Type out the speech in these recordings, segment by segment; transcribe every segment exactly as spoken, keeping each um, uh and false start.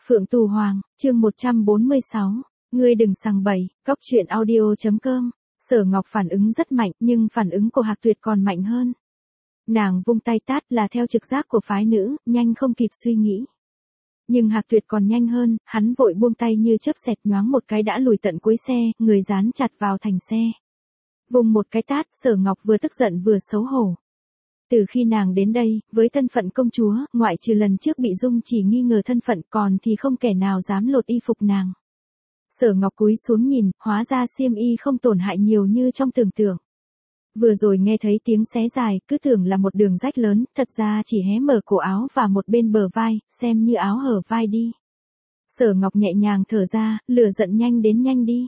Phượng Tù Hoàng, chương một trăm bốn mươi sáu, ngươi đừng sằng bậy, cóc truyện audio chấm com. Sở Ngọc phản ứng rất mạnh, nhưng phản ứng của Hạc Tuyệt còn mạnh hơn. Nàng vung tay tát là theo trực giác của phái nữ, nhanh không kịp suy nghĩ. Nhưng Hạc Tuyệt còn nhanh hơn, hắn vội buông tay như chớp xẹt, nhoáng một cái đã lùi tận cuối xe, người dán chặt vào thành xe. Vùng một cái tát, Sở Ngọc vừa tức giận vừa xấu hổ. Từ khi nàng đến đây, với thân phận công chúa, ngoại trừ lần trước bị Dung chỉ nghi ngờ thân phận, còn thì không kẻ nào dám lột y phục nàng. Sở Ngọc cúi xuống nhìn, hóa ra xiêm y không tổn hại nhiều như trong tưởng tượng. Vừa rồi nghe thấy tiếng xé dài, cứ tưởng là một đường rách lớn, thật ra chỉ hé mở cổ áo và một bên bờ vai, xem như áo hở vai đi. Sở Ngọc nhẹ nhàng thở ra, lửa giận nhanh đến nhanh đi.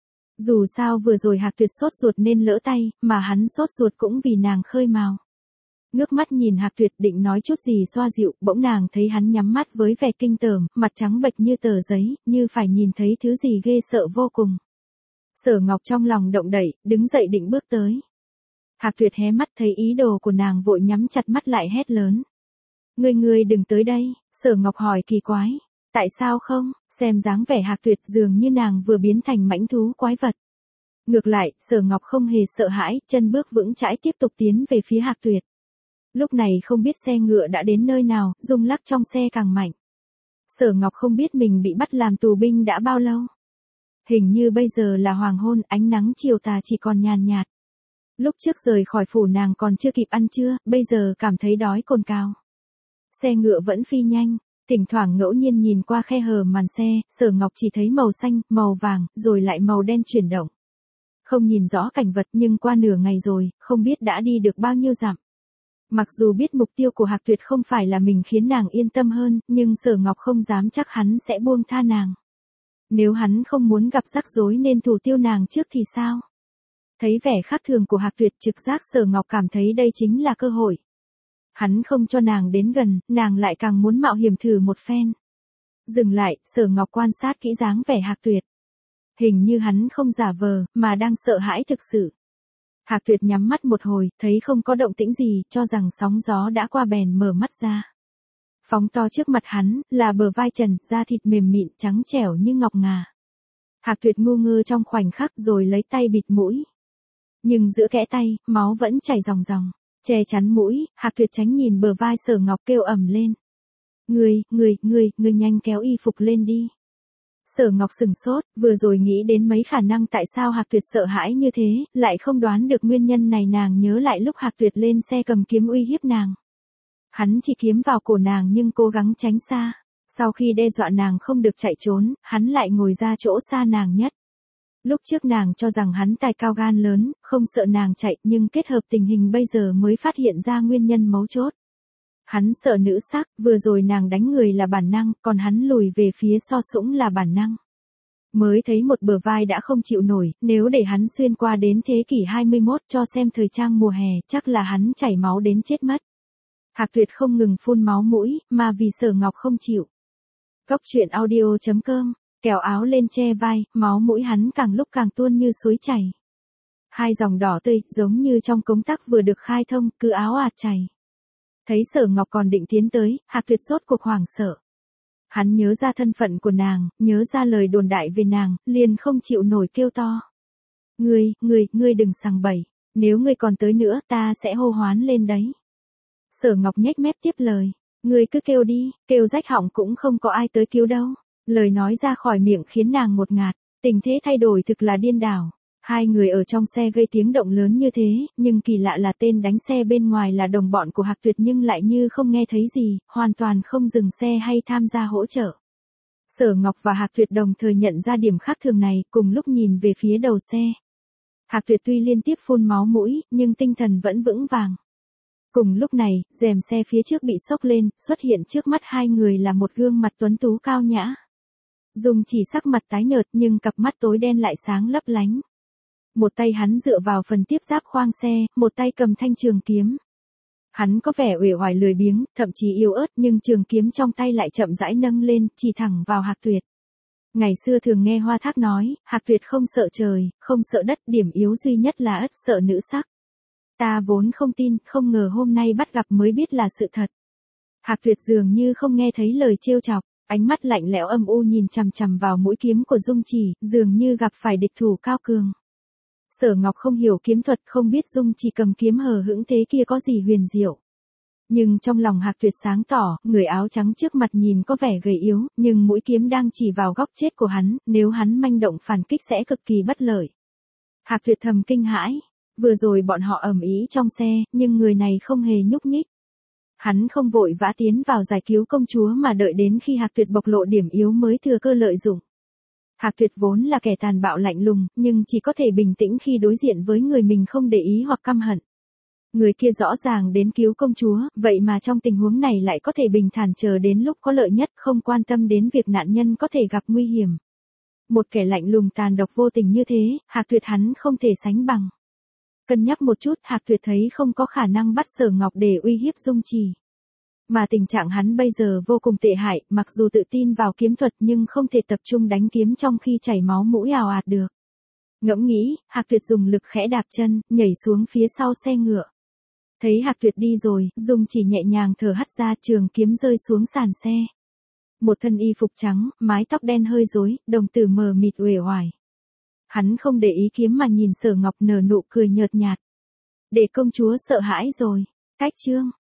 Dù sao vừa rồi Hạc Tuyệt sốt ruột nên lỡ tay, mà hắn sốt ruột cũng vì nàng khơi mào. Ngước mắt nhìn Hạc Tuyệt định nói chút gì xoa dịu, bỗng nàng thấy hắn nhắm mắt với vẻ kinh tởm, mặt trắng bệch như tờ giấy, như phải nhìn thấy thứ gì ghê sợ vô cùng. Sở Ngọc trong lòng động đậy, đứng dậy định bước tới. Hạc Tuyệt hé mắt thấy ý đồ của nàng vội nhắm chặt mắt lại hét lớn. Ngươi ngươi đừng tới đây, Sở Ngọc hỏi kỳ quái. Tại sao không, xem dáng vẻ Hạc Tuyệt dường như nàng vừa biến thành mãnh thú quái vật. Ngược lại, Sở Ngọc không hề sợ hãi, chân bước vững chãi tiếp tục tiến về phía Hạc Tuyệt. Lúc này không biết xe ngựa đã đến nơi nào, rung lắc trong xe càng mạnh. Sở Ngọc không biết mình bị bắt làm tù binh đã bao lâu. Hình như bây giờ là hoàng hôn, ánh nắng chiều tà chỉ còn nhàn nhạt. Lúc trước rời khỏi phủ nàng còn chưa kịp ăn trưa, bây giờ cảm thấy đói cồn cào. Xe ngựa vẫn phi nhanh, thỉnh thoảng ngẫu nhiên nhìn qua khe hở màn xe, Sở Ngọc chỉ thấy màu xanh, màu vàng, rồi lại màu đen chuyển động. Không nhìn rõ cảnh vật nhưng qua nửa ngày rồi, không biết đã đi được bao nhiêu dặm. Mặc dù biết mục tiêu của Hạc Tuyệt không phải là mình khiến nàng yên tâm hơn, nhưng Sở Ngọc không dám chắc hắn sẽ buông tha nàng. Nếu hắn không muốn gặp rắc rối nên thủ tiêu nàng trước thì sao? Thấy vẻ khác thường của Hạc Tuyệt, trực giác Sở Ngọc cảm thấy đây chính là cơ hội. Hắn không cho nàng đến gần, nàng lại càng muốn mạo hiểm thử một phen. Dừng lại, Sở Ngọc quan sát kỹ dáng vẻ Hạc Tuyệt. Hình như hắn không giả vờ, mà đang sợ hãi thực sự. Hạc Tuyệt nhắm mắt một hồi, thấy không có động tĩnh gì, cho rằng sóng gió đã qua bèn mở mắt ra. Phóng to trước mặt hắn, là bờ vai trần, da thịt mềm mịn, trắng trẻo như ngọc ngà. Hạc Tuyệt ngu ngơ trong khoảnh khắc rồi lấy tay bịt mũi. Nhưng giữa kẽ tay, máu vẫn chảy ròng ròng, che chắn mũi, Hạc Tuyệt tránh nhìn bờ vai Sở Ngọc kêu ầm lên. Ngươi, ngươi, ngươi, ngươi nhanh kéo y phục lên đi. Sở Ngọc sừng sốt, vừa rồi nghĩ đến mấy khả năng tại sao Hạc Tuyệt sợ hãi như thế, lại không đoán được nguyên nhân này. Nàng nhớ lại lúc Hạc Tuyệt lên xe cầm kiếm uy hiếp nàng. Hắn chỉ kiếm vào cổ nàng nhưng cố gắng tránh xa. Sau khi đe dọa nàng không được chạy trốn, hắn lại ngồi ra chỗ xa nàng nhất. Lúc trước nàng cho rằng hắn tài cao gan lớn, không sợ nàng chạy, nhưng kết hợp tình hình bây giờ mới phát hiện ra nguyên nhân mấu chốt. Hắn sợ nữ sắc, vừa rồi nàng đánh người là bản năng, còn hắn lùi về phía so sũng là bản năng. Mới thấy một bờ vai đã không chịu nổi, nếu để hắn xuyên qua đến thế kỷ hai mươi mốt cho xem thời trang mùa hè, chắc là hắn chảy máu đến chết mất. Hạc Tuyệt không ngừng phun máu mũi, mà vì Sở Ngọc không chịu. Cóc truyện audio chấm com, kéo áo lên che vai, máu mũi hắn càng lúc càng tuôn như suối chảy. Hai dòng đỏ tươi, giống như trong cống tắc vừa được khai thông, cứ áo ạt chảy. Thấy Sở Ngọc còn định tiến tới, Hạc Tuyệt sốt cuộc hoảng sợ. Hắn nhớ ra thân phận của nàng, nhớ ra lời đồn đại về nàng, liền không chịu nổi kêu to. Ngươi, ngươi, ngươi đừng sằng bậy, nếu ngươi còn tới nữa ta sẽ hô hoán lên đấy. Sở Ngọc nhếch mép tiếp lời, ngươi cứ kêu đi, kêu rách họng cũng không có ai tới cứu đâu. Lời nói ra khỏi miệng khiến nàng ngột ngạt, tình thế thay đổi thực là điên đảo. Hai người ở trong xe gây tiếng động lớn như thế, nhưng kỳ lạ là tên đánh xe bên ngoài là đồng bọn của Hạc Tuyệt nhưng lại như không nghe thấy gì, hoàn toàn không dừng xe hay tham gia hỗ trợ. Sở Ngọc và Hạc Tuyệt đồng thời nhận ra điểm khác thường này, cùng lúc nhìn về phía đầu xe. Hạc Tuyệt tuy liên tiếp phun máu mũi, nhưng tinh thần vẫn vững vàng. Cùng lúc này, rèm xe phía trước bị xốc lên, xuất hiện trước mắt hai người là một gương mặt tuấn tú cao nhã. Dung chỉ sắc mặt tái nhợt nhưng cặp mắt tối đen lại sáng lấp lánh. Một tay hắn dựa vào phần tiếp giáp khoang xe, một tay cầm thanh trường kiếm. Hắn có vẻ uể oải lười biếng, thậm chí yếu ớt nhưng trường kiếm trong tay lại chậm rãi nâng lên, chỉ thẳng vào Hạc Tuyệt. Ngày xưa thường nghe Hoa Thác nói, Hạc Tuyệt không sợ trời, không sợ đất, điểm yếu duy nhất là ất sợ nữ sắc. Ta vốn không tin, không ngờ hôm nay bắt gặp mới biết là sự thật. Hạc Tuyệt dường như không nghe thấy lời trêu chọc. Ánh mắt lạnh lẽo âm u nhìn chằm chằm vào mũi kiếm của Dung Chỉ, dường như gặp phải địch thủ cao cường. Sở Ngọc không hiểu kiếm thuật, không biết Dung Chỉ cầm kiếm hờ hững thế kia có gì huyền diệu. Nhưng trong lòng Hạc Tuyệt sáng tỏ, người áo trắng trước mặt nhìn có vẻ gầy yếu, nhưng mũi kiếm đang chỉ vào góc chết của hắn, nếu hắn manh động phản kích sẽ cực kỳ bất lợi. Hạc Tuyệt thầm kinh hãi, vừa rồi bọn họ ầm ĩ trong xe, nhưng người này không hề nhúc nhích. Hắn không vội vã tiến vào giải cứu công chúa mà đợi đến khi Hạc Tuyệt bộc lộ điểm yếu mới thừa cơ lợi dụng. Hạc Tuyệt vốn là kẻ tàn bạo lạnh lùng, nhưng chỉ có thể bình tĩnh khi đối diện với người mình không để ý hoặc căm hận. Người kia rõ ràng đến cứu công chúa, vậy mà trong tình huống này lại có thể bình thản chờ đến lúc có lợi nhất, không quan tâm đến việc nạn nhân có thể gặp nguy hiểm. Một kẻ lạnh lùng tàn độc vô tình như thế, Hạc Tuyệt hắn không thể sánh bằng. Cân nhắc một chút, Hạc Tuyệt thấy không có khả năng bắt Sở Ngọc để uy hiếp Dung Chỉ. Mà tình trạng hắn bây giờ vô cùng tệ hại, mặc dù tự tin vào kiếm thuật nhưng không thể tập trung đánh kiếm trong khi chảy máu mũi ào ạt được. Ngẫm nghĩ, Hạc Tuyệt dùng lực khẽ đạp chân, nhảy xuống phía sau xe ngựa. Thấy Hạc Tuyệt đi rồi, Dung Chỉ nhẹ nhàng thở hắt ra, trường kiếm rơi xuống sàn xe. Một thân y phục trắng, mái tóc đen hơi rối, đồng tử mờ mịt uể oải. Hắn không để ý kiếm mà nhìn Sở Ngọc nở nụ cười nhợt nhạt. Để công chúa sợ hãi rồi. Cách chương